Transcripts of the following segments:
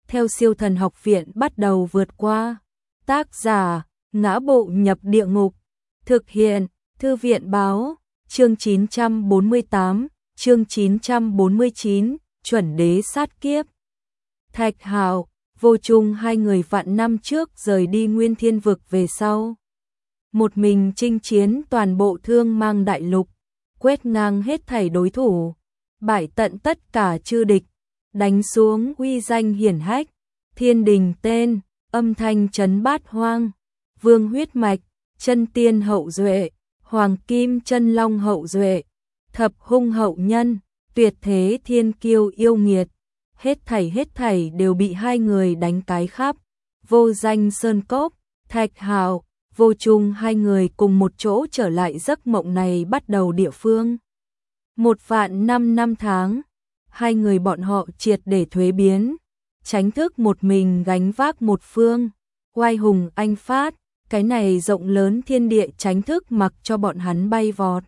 theo Siêu Thần Học Viện bắt đầu vượt qua. Tác giả: Ngã Bộ Nhập Địa Ngục. Thực hiện: Thư viện báo. Chương 948, chương 949, chuẩn đế sát kiếp. Thạch Hạo, Vô Trung hai người vạn năm trước rời đi Nguyên Thiên Vực về sau. Một mình chinh chiến toàn bộ Thương Mang Đại Lục, quét ngang hết thảy đối thủ, bại tận tất cả chư địch, đánh xuống uy danh hiển hách, thiên đình tên, âm thanh chấn bát hoang, vương huyết mạch, chân tiên hậu duệ, hoàng kim chân long hậu duệ, thập hung hậu nhân, tuyệt thế thiên kiêu yêu nghiệt, hết thảy đều bị hai người đánh cái khắp. Vô Danh Sơn Cốc, Thạch Hạo, Vô Trung hai người cùng một chỗ trở lại giấc mộng này bắt đầu địa phương. 1.005 năm tháng, hai người bọn họ triệt để thuế biến, tránh thức một mình gánh vác một phương, oai hùng anh phát, cái này rộng lớn thiên địa tránh thức mặc cho bọn hắn bay vọt.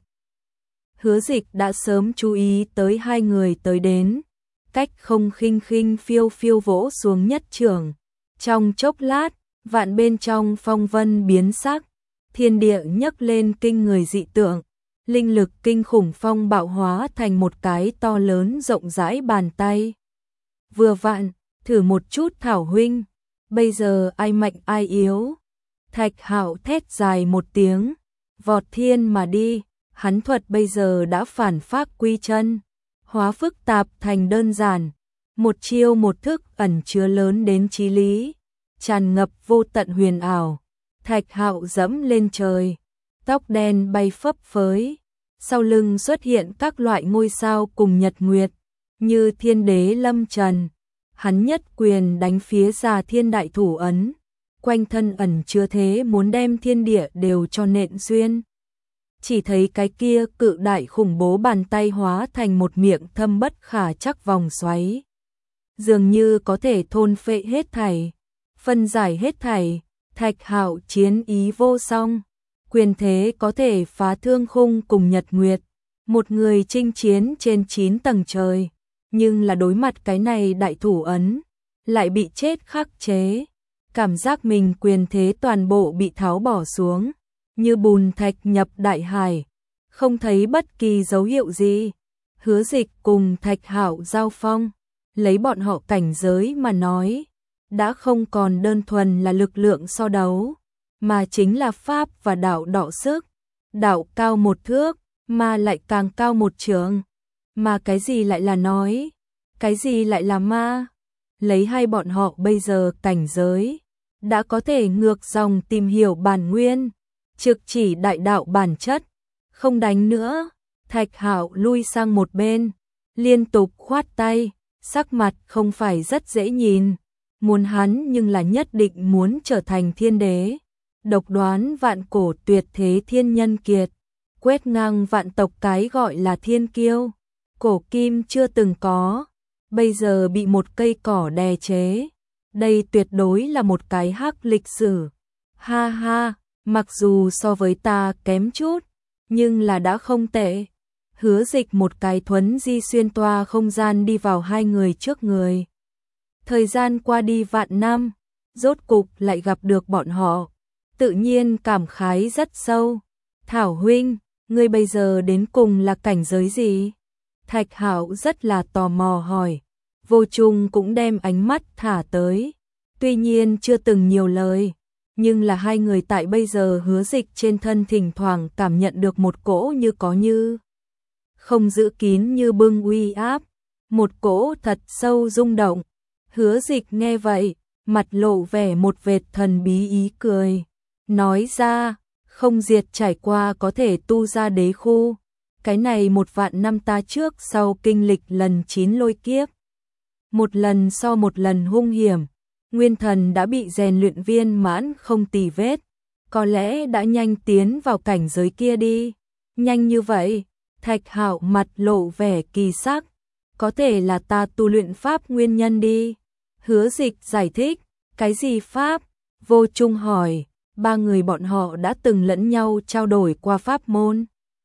Hứa Dịch đã sớm chú ý tới hai người tới đến, cách không khinh phiêu phiêu vỗ xuống nhất trường. Trong chốc lát, vạn bên trong phong vân biến sắc, thiên địa nhấc lên kinh người dị tượng, linh lực kinh khủng phong bạo hóa thành một cái to lớn rộng rãi bàn tay. Vừa vặn, thử một chút Thảo huynh, bây giờ ai mạnh ai yếu. Thạch Hạo thét dài một tiếng, vọt thiên mà đi, hắn thuật bây giờ đã phản phác quy chân, hóa phức tạp thành đơn giản, một chiêu một thức ẩn chứa lớn đến chí lý, tràn ngập vô tận huyền ảo. Thạch Hạo dẫm lên trời, tóc đen bay phấp phới, sau lưng xuất hiện các loại ngôi sao cùng nhật nguyệt, như thiên đế lâm trần. Hắn nhất quyền đánh phía ra thiên đại thủ ấn, quanh thân ẩn chứa thế muốn đem thiên địa đều cho nện xuyên. Chỉ thấy cái kia cự đại khủng bố bàn tay hóa thành một miệng thâm bất khả trắc vòng xoáy, dường như có thể thôn phệ hết thảy, phân giải hết thảy. Thạch Hạo chiến ý vô song, quyền thế có thể phá thương khung cùng nhật nguyệt, một người chinh chiến trên 9 tầng trời, nhưng là đối mặt cái này đại thủ ấn, lại bị chết khắc chế, cảm giác mình quyền thế toàn bộ bị tháo bỏ xuống, như bùn thạch nhập đại hải, không thấy bất kỳ dấu hiệu gì. Hứa Dịch cùng Thạch Hạo giao phong, lấy bọn họ cảnh giới mà nói, đã không còn đơn thuần là lực lượng so đấu, mà chính là pháp và đạo đọ sức. Đạo cao một thước, mà lại càng cao một trượng. Mà cái gì lại là nói, cái gì lại là ma? Lấy hai bọn họ bây giờ cảnh giới, đã có thể ngược dòng tìm hiểu bản nguyên, trực chỉ đại đạo bản chất. Không đánh nữa. Thạch Hạo lui sang một bên, liên tục khoát tay, sắc mặt không phải rất dễ nhìn. Muốn hắn nhưng là nhất định muốn trở thành thiên đế, độc đoán vạn cổ tuyệt thế thiên nhân kiệt, quét ngang vạn tộc, cái gọi là thiên kiêu, cổ kim chưa từng có, bây giờ bị một cây cỏ đè chế. Đây tuyệt đối là một cái hắc lịch sử. Ha ha, mặc dù so với ta kém chút, nhưng là đã không tệ. Hứa Dịch một cái thuấn di xuyên toa không gian đi vào hai người trước người. Thời gian qua đi vạn năm, rốt cục lại gặp được bọn họ, tự nhiên cảm khái rất sâu. Thảo huynh, ngươi bây giờ đến cùng là cảnh giới gì? Thạch Hạo rất là tò mò hỏi. Vô Trung cũng đem ánh mắt thả tới, tuy nhiên chưa từng nhiều lời, nhưng là hai người tại bây giờ Hứa Dịch trên thân thỉnh thoảng cảm nhận được một cỗ như có như không giữ kín như bưng uy áp, một cỗ thật sâu rung động. Hứa Dịch nghe vậy, mặt lộ vẻ một vệt thần bí ý cười, nói ra, không diệt trải qua có thể tu ra đế khu, cái này 1.000 năm ta trước sau kinh lịch lần 9 lôi kiếp, một lần so một lần hung hiểm, nguyên thần đã bị rèn luyện viên mãn không tì vết, có lẽ đã nhanh tiến vào cảnh giới kia đi. Nhanh như vậy? Thạch Hạo mặt lộ vẻ kỳ sắc, có thể là ta tu luyện pháp nguyên nhân đi. Hứa Dịch giải thích, cái gì pháp? Vô Trung hỏi. Ba người bọn họ đã từng lẫn nhau trao đổi qua pháp môn,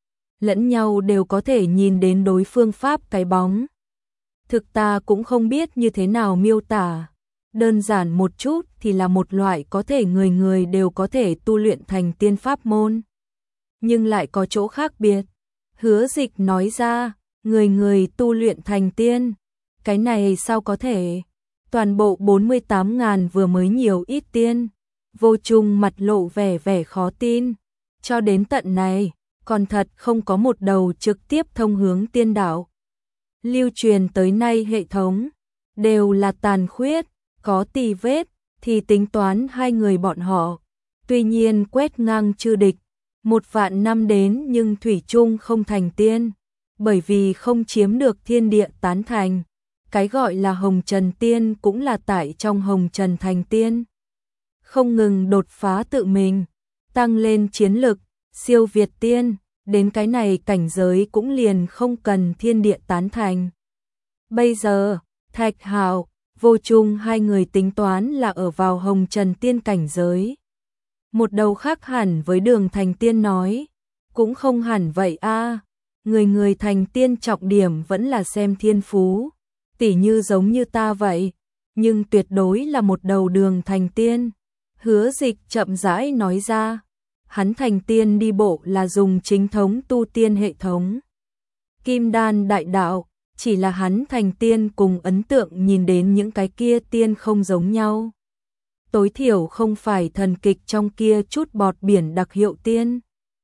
lẫn nhau đều có thể nhìn đến đối phương pháp cái bóng. Thực ta cũng không biết như thế nào miêu tả, Đơn giản một chút thì là một loại có thể người người đều có thể tu luyện thành tiên pháp môn. Nhưng lại có chỗ khác biệt. Hứa Dịch nói ra, người người tu luyện thành tiên. Cái này sao có thể? Toàn bộ 48.000 vừa mới nhiều ít tiên. Vô Trung mặt lộ vẻ khó tin. Cho đến tận này, còn thật không có một đầu trực tiếp thông hướng tiên đạo. Lưu truyền tới nay hệ thống đều là tàn khuyết, có tì vết thì tính toán hai người bọn họ. Tuy nhiên quét ngang chư địch, 1.000 năm đến nhưng thủy chung không thành tiên, bởi vì không chiếm được thiên địa tán thành. Cái gọi là Hồng Trần Tiên cũng là tại trong Hồng Trần thành tiên. Không ngừng đột phá tự mình, tăng lên chiến lực, siêu việt tiên, đến cái này cảnh giới cũng liền không cần thiên địa tán thành. Bây giờ, Thạch Hạo, Vô Trung hai người tính toán là ở vào Hồng Trần Tiên cảnh giới. Một đầu khác hẳn với Đường thành tiên nói, cũng không hẳn vậy a, người người thành tiên trọng điểm vẫn là xem thiên phú, tỉ như giống như ta vậy, nhưng tuyệt đối là một đầu Đường thành tiên. Hứa Dịch chậm rãi nói ra, hắn thành tiên đi bộ là dùng chính thống tu tiên hệ thống. Kim đan đại đạo, chỉ là hắn thành tiên cùng ấn tượng nhìn đến những cái kia tiên không giống nhau. Tối thiểu không phải thần kịch trong kia chút bọt biển đặc hiệu tiên.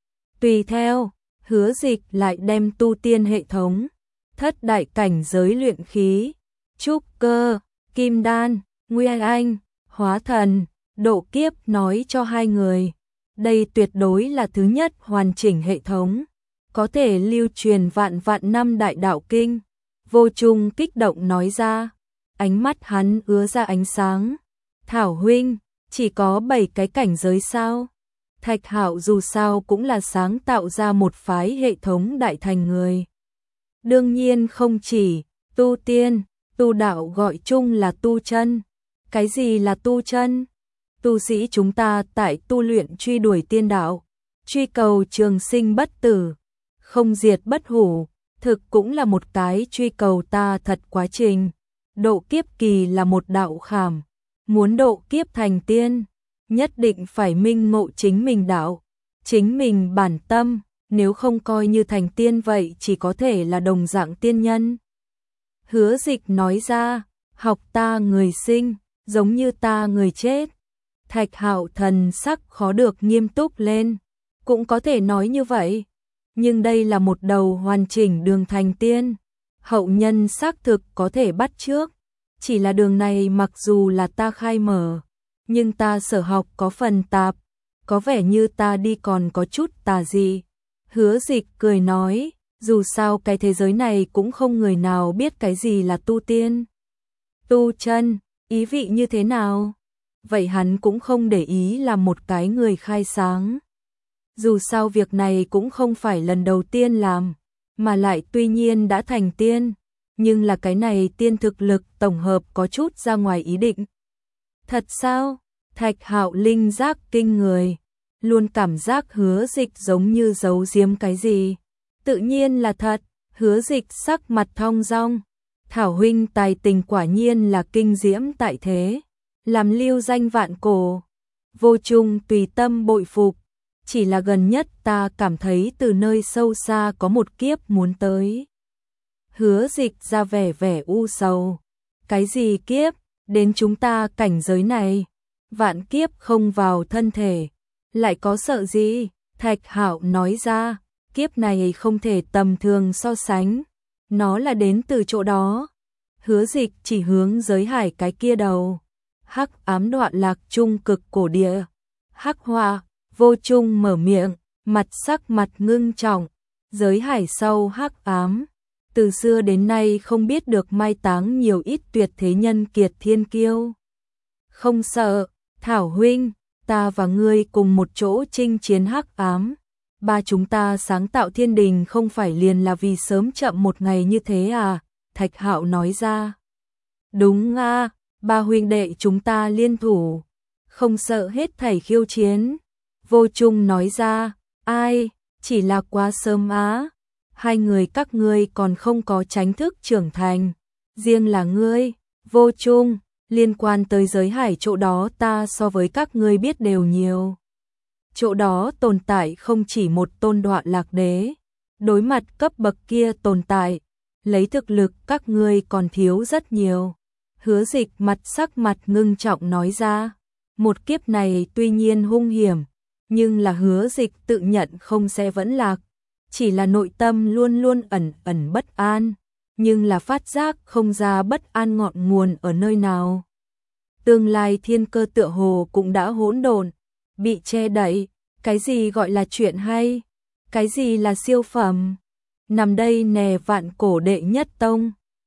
Tùy theo, Hứa Dịch lại đem tu tiên hệ thống, thất đại cảnh giới luyện khí, trúc cơ, kim đan, nguyên anh, hóa thần, độ kiếp nói cho hai người. Đây tuyệt đối là thứ nhất hoàn chỉnh hệ thống, có thể lưu truyền vạn năm đại đạo kinh. Vô Trung kích động nói ra, ánh mắt hắn ứa ra ánh sáng. Thảo huynh, chỉ có 7 cái cảnh giới sao? Thạch Hạo dù sao cũng là sáng tạo ra một phái hệ thống đại thành người. Đương nhiên không chỉ, tu tiên, tu đạo gọi chung là tu chân. Cái gì là tu chân? Tu sĩ chúng ta tại tu luyện truy đuổi tiên đạo, truy cầu trường sinh bất tử, không diệt bất hủ, thực cũng là một cái truy cầu ta thật quá trình. Độ kiếp kỳ là một đạo khảm, muốn độ kiếp thành tiên, nhất định phải minh ngộ chính mình đạo, chính mình bản tâm, nếu không coi như thành tiên vậy chỉ có thể là đồng dạng tiên nhân. Hứa Dịch nói ra, học ta người sinh, giống như ta người chết. Thạch Hạo thần sắc khó được nghiêm túc lên, cũng có thể nói như vậy, nhưng đây là một đầu hoàn chỉnh đường thành tiên, hậu nhân xác thực có thể bắt chước, chỉ là đường này mặc dù là ta khai mở, nhưng ta sở học có phần tạp, có vẻ như ta đi còn có chút tà dị. Hứa Dịch cười nói, dù sao cái thế giới này cũng không người nào biết cái gì là tu tiên. Tu chân, ý vị như thế nào? Vậy hắn cũng không để ý là một cái người khai sáng. Dù sao việc này cũng không phải lần đầu tiên làm, mà lại tuy nhiên đã thành tiên, nhưng là cái này tiên thực lực tổng hợp có chút ra ngoài ý định. Thật sao? Thạch Hạo linh giác kinh người, luôn cảm giác Hứa Dịch giống như giấu giếm cái gì. Tự nhiên là thật, Hứa Dịch sắc mặt thong dong. Thảo huynh tài tình quả nhiên là kinh diễm tại thế, làm lưu danh vạn cổ. Vô Trung tùy tâm bội phục, chỉ là gần nhất ta cảm thấy từ nơi sâu xa có một kiếp muốn tới. Hứa Dịch ra vẻ u sầu. Cái gì kiếp? Đến chúng ta cảnh giới này, vạn kiếp không vào thân thể, lại có sợ gì? Thạch Hạo nói ra, kiếp này không thể tầm thường so sánh, nó là đến từ chỗ đó. Hứa Dịch chỉ hướng giới hải cái kia đầu. Hắc ám đoạn lạc trung cực cổ địa. Hắc Hoa, Vô Trung mở miệng, sắc mặt ngưng trọng. Giới hải sau hắc ám, từ xưa đến nay không biết được mai táng nhiều ít tuyệt thế nhân kiệt thiên kiêu. Không sợ, Thảo huynh, ta và ngươi cùng một chỗ chinh chiến hắc ám. Ba chúng ta sáng tạo thiên đình không phải liền là vì sớm chậm một ngày như thế à? Thạch Hạo nói ra. Đúng a, ba huynh đệ chúng ta liên thủ, không sợ hết thảy khiêu chiến. Vô Trung nói ra, ai, chỉ là quá sớm á. Hai người các ngươi còn không có chính thức trưởng thành, riêng là ngươi, Vô Trung, Liên quan tới giới hải chỗ đó ta so với các ngươi biết đều nhiều. Chỗ đó tồn tại không chỉ một tôn đọa lạc đế, đối mặt cấp bậc kia tồn tại, lấy thực lực các ngươi còn thiếu rất nhiều. Hứa Dịch sắc mặt ngưng trọng nói ra, một kiếp này tuy nhiên hung hiểm, nhưng là Hứa Dịch tự nhận không sẽ vẫn lạc, chỉ là nội tâm luôn luôn ẩn ẩn bất an, nhưng là phát giác không ra bất an ngọn nguồn ở nơi nào. Tương lai thiên cơ tựa hồ cũng đã hỗn độn, bị che đậy, cái gì gọi là chuyện hay, cái gì là siêu phẩm. Nằm đây nè vạn cổ đệ nhất tông,